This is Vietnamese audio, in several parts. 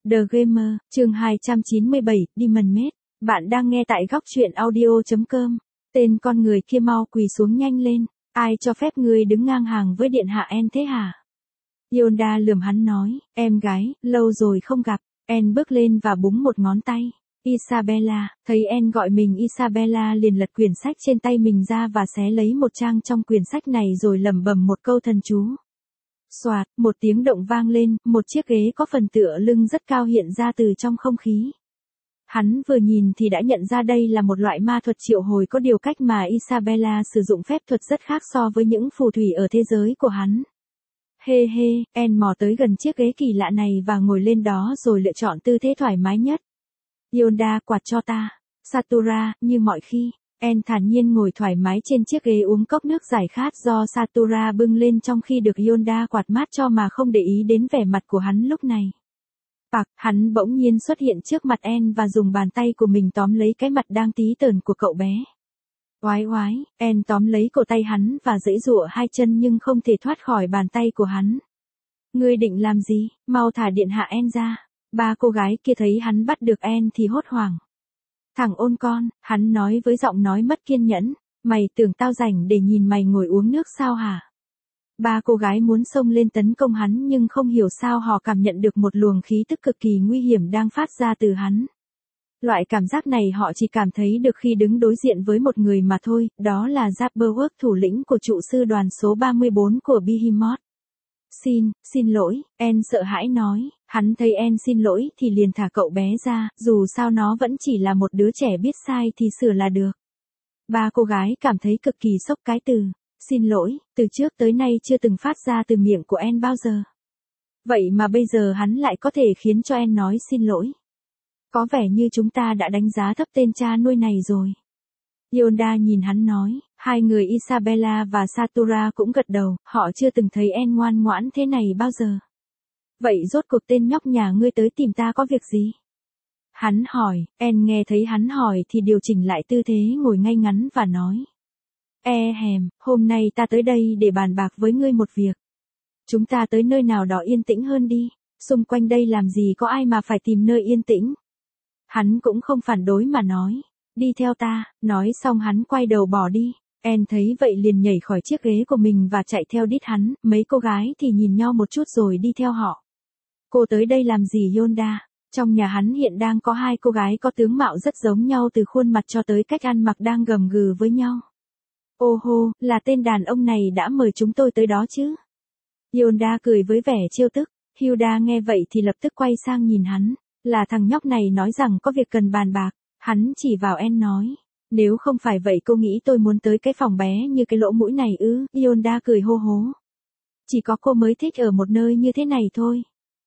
The Gamer, chương 297, Demon Maid. Bạn đang nghe tại góc truyện audio.com. Tên con người kia mau quỳ xuống nhanh lên. Ai cho phép ngươi đứng ngang hàng với điện hạ En thế hả? Yonda lườm hắn nói, em gái, lâu rồi không gặp. En bước lên và búng một ngón tay. Isabella, thấy En gọi mình Isabella liền lật quyển sách trên tay mình ra và xé lấy một trang trong quyển sách này rồi lẩm bẩm một câu thần chú. Soạt, một tiếng động vang lên, một chiếc ghế có phần tựa lưng rất cao hiện ra từ trong không khí. Hắn vừa nhìn thì đã nhận ra đây là một loại ma thuật triệu hồi, có điều cách mà Isabella sử dụng phép thuật rất khác so với những phù thủy ở thế giới của hắn. Hê hê, En mò tới gần chiếc ghế kỳ lạ này và ngồi lên đó rồi lựa chọn tư thế thoải mái nhất. Yonda, quạt cho ta. Satura, như mọi khi. En thản nhiên ngồi thoải mái trên chiếc ghế uống cốc nước giải khát do Satura bưng lên trong khi được Yonda quạt mát cho mà không để ý đến vẻ mặt của hắn lúc này. Hắn bỗng nhiên xuất hiện trước mặt En và dùng bàn tay của mình tóm lấy cái mặt đang tí tởn của cậu bé. Oái oái, En tóm lấy cổ tay hắn và giãy giụa hai chân nhưng không thể thoát khỏi bàn tay của hắn. Ngươi định làm gì, mau thả điện hạ En ra. Ba cô gái kia thấy hắn bắt được En thì hốt hoảng. Thằng ôn con, hắn nói với giọng nói mất kiên nhẫn, mày tưởng tao rảnh để nhìn mày ngồi uống nước sao hả? Ba cô gái muốn xông lên tấn công hắn nhưng không hiểu sao họ cảm nhận được một luồng khí tức cực kỳ nguy hiểm đang phát ra từ hắn. Loại cảm giác này họ chỉ cảm thấy được khi đứng đối diện với một người mà thôi, đó là Jabberwock, thủ lĩnh của trụ sư đoàn số 34 của Behemoth. Xin lỗi, En sợ hãi nói, hắn thấy En xin lỗi thì liền thả cậu bé ra, dù sao nó vẫn chỉ là một đứa trẻ biết sai thì sửa là được. Ba cô gái cảm thấy cực kỳ sốc cái từ xin lỗi, từ trước tới nay chưa từng phát ra từ miệng của En bao giờ. Vậy mà bây giờ hắn lại có thể khiến cho En nói xin lỗi. Có vẻ như chúng ta đã đánh giá thấp tên cha nuôi này rồi. Yonda nhìn hắn nói, hai người Isabella và Satura cũng gật đầu, họ chưa từng thấy En ngoan ngoãn thế này bao giờ. Vậy rốt cuộc tên nhóc nhà ngươi tới tìm ta có việc gì? Hắn hỏi, En nghe thấy hắn hỏi thì điều chỉnh lại tư thế ngồi ngay ngắn và nói. Hôm nay ta tới đây để bàn bạc với ngươi một việc. Chúng ta tới nơi nào đó yên tĩnh hơn đi, xung quanh đây làm gì có ai mà phải tìm nơi yên tĩnh. Hắn cũng không phản đối mà nói, đi theo ta, nói xong hắn quay đầu bỏ đi. En thấy vậy liền nhảy khỏi chiếc ghế của mình và chạy theo đít hắn, mấy cô gái thì nhìn nhau một chút rồi đi theo họ. Cô tới đây làm gì Yonda? Trong nhà hắn hiện đang có hai cô gái có tướng mạo rất giống nhau từ khuôn mặt cho tới cách ăn mặc đang gầm gừ với nhau. Ô hô, là tên đàn ông này đã mời chúng tôi tới đó chứ? Yonda cười với vẻ trêu tức. Hilda nghe vậy thì lập tức quay sang nhìn hắn, là thằng nhóc này nói rằng có việc cần bàn bạc. Hắn chỉ vào En nói, nếu không phải vậy cô nghĩ tôi muốn tới cái phòng bé như cái lỗ mũi này ư? Yonda cười hô hố. Chỉ có cô mới thích ở một nơi như thế này thôi.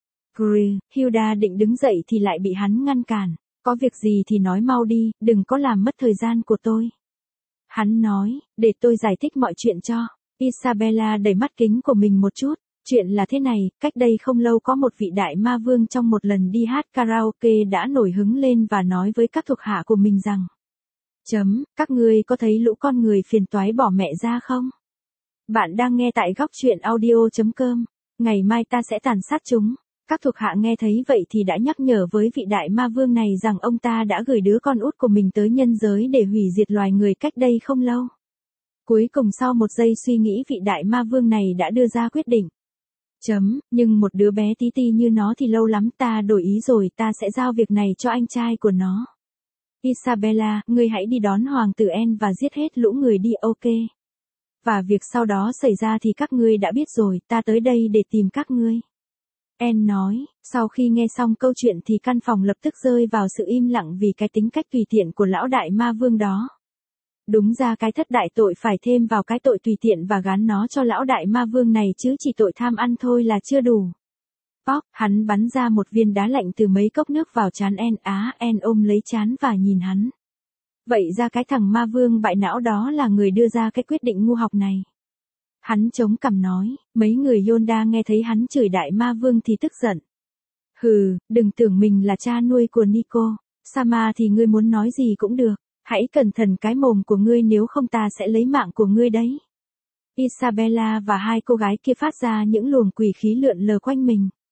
Hilda định đứng dậy thì lại bị hắn ngăn cản. Có việc gì thì nói mau đi, đừng có làm mất thời gian của tôi. Hắn nói, để tôi giải thích mọi chuyện cho. Isabella đẩy mắt kính của mình một chút. Chuyện là thế này, cách đây không lâu có một vị đại ma vương trong một lần đi hát karaoke đã nổi hứng lên và nói với các thuộc hạ của mình rằng. Các ngươi có thấy lũ con người phiền toái bỏ mẹ ra không? Bạn đang nghe tại góc truyện audio.com. Ngày mai ta sẽ tàn sát chúng. Các thuộc hạ nghe thấy vậy thì đã nhắc nhở với vị đại ma vương này rằng ông ta đã gửi đứa con út của mình tới nhân giới để hủy diệt loài người cách đây không lâu. Cuối cùng sau một giây suy nghĩ vị đại ma vương này đã đưa ra quyết định. Nhưng một đứa bé tí ti như nó thì lâu lắm, ta đổi ý rồi, ta sẽ giao việc này cho anh trai của nó. Isabella, ngươi hãy đi đón hoàng tử En và giết hết lũ người đi, ok? Và việc sau đó xảy ra thì các ngươi đã biết rồi, ta tới đây để tìm các ngươi. En nói, sau khi nghe xong câu chuyện thì căn phòng lập tức rơi vào sự im lặng vì cái tính cách tùy tiện của lão đại ma vương đó. Đúng ra cái thất đại tội phải thêm vào cái tội tùy tiện và gán nó cho lão đại ma vương này chứ chỉ tội tham ăn thôi là chưa đủ. Hắn bắn ra một viên đá lạnh từ mấy cốc nước vào trán En. En ôm lấy trán và nhìn hắn. Vậy ra cái thằng ma vương bại não đó là người đưa ra cái quyết định ngu học này. Hắn chống cằm nói, mấy người Yonda nghe thấy hắn chửi đại ma vương thì tức giận. Đừng tưởng mình là cha nuôi của Nico. Sama thì ngươi muốn nói gì cũng được. Hãy cẩn thận cái mồm của ngươi nếu không ta sẽ lấy mạng của ngươi đấy. Isabella và hai cô gái kia phát ra những luồng quỷ khí lượn lờ quanh mình.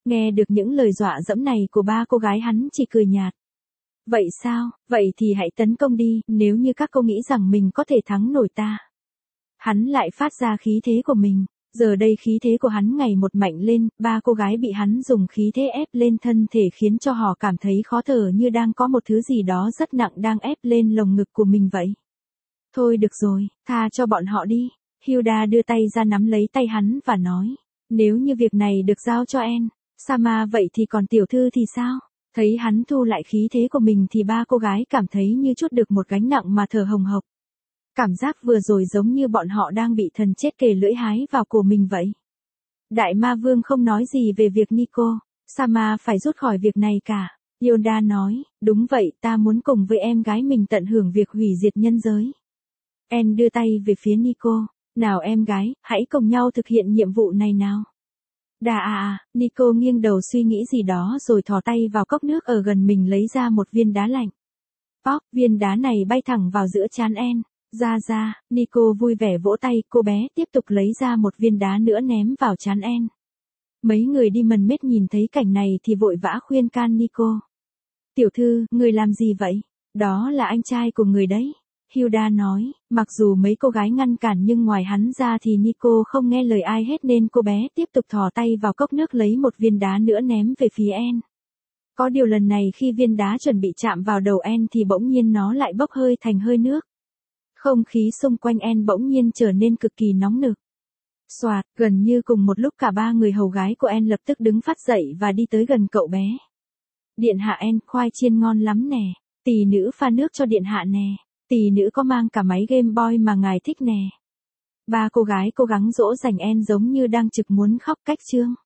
Nghe được những lời dọa dẫm này của ba cô gái hắn chỉ cười nhạt. Vậy sao, vậy thì hãy tấn công đi, nếu như các cô nghĩ rằng mình có thể thắng nổi ta. Hắn lại phát ra khí thế của mình. Giờ đây khí thế của hắn ngày một mạnh lên, ba cô gái bị hắn dùng khí thế ép lên thân thể khiến cho họ cảm thấy khó thở như đang có một thứ gì đó rất nặng đang ép lên lồng ngực của mình vậy. Thôi được rồi, tha cho bọn họ đi. Hilda đưa tay ra nắm lấy tay hắn và nói, nếu như việc này được giao cho En, Sama vậy thì còn tiểu thư thì sao? Thấy hắn thu lại khí thế của mình thì ba cô gái cảm thấy như trút được một gánh nặng mà thở hồng hộc. Cảm giác vừa rồi giống như bọn họ đang bị thần chết kề lưỡi hái vào cổ mình vậy. Đại ma vương không nói gì về việc Nico, Sama phải rút khỏi việc này cả. Hilda nói, đúng vậy, ta muốn cùng với em gái mình tận hưởng việc hủy diệt nhân giới. En đưa tay về phía Nico, nào em gái, hãy cùng nhau thực hiện nhiệm vụ này nào. Nico nghiêng đầu suy nghĩ gì đó rồi thò tay vào cốc nước ở gần mình lấy ra một viên đá lạnh. Pop, viên đá này bay thẳng vào giữa trán En. Ra, Nico vui vẻ vỗ tay, cô bé tiếp tục lấy ra một viên đá nữa ném vào trán En. Mấy người đi mần mết nhìn thấy cảnh này thì vội vã khuyên can Nico. Tiểu thư, người làm gì vậy? Đó là anh trai của người đấy. Hilda nói, mặc dù mấy cô gái ngăn cản nhưng ngoài hắn ra thì Nico không nghe lời ai hết nên cô bé tiếp tục thò tay vào cốc nước lấy một viên đá nữa ném về phía En. Có điều lần này khi viên đá chuẩn bị chạm vào đầu En thì bỗng nhiên nó lại bốc hơi thành hơi nước. Không khí xung quanh En bỗng nhiên trở nên cực kỳ nóng nực. Soạt, gần như cùng một lúc cả ba người hầu gái của En lập tức đứng phát dậy và đi tới gần cậu bé. Điện hạ En, khoai chiên ngon lắm nè. Tỷ nữ pha nước cho điện hạ nè. Tỷ nữ có mang cả máy Game Boy mà ngài thích nè. Ba cô gái cố gắng dỗ dành En giống như đang trực muốn khóc cách chương.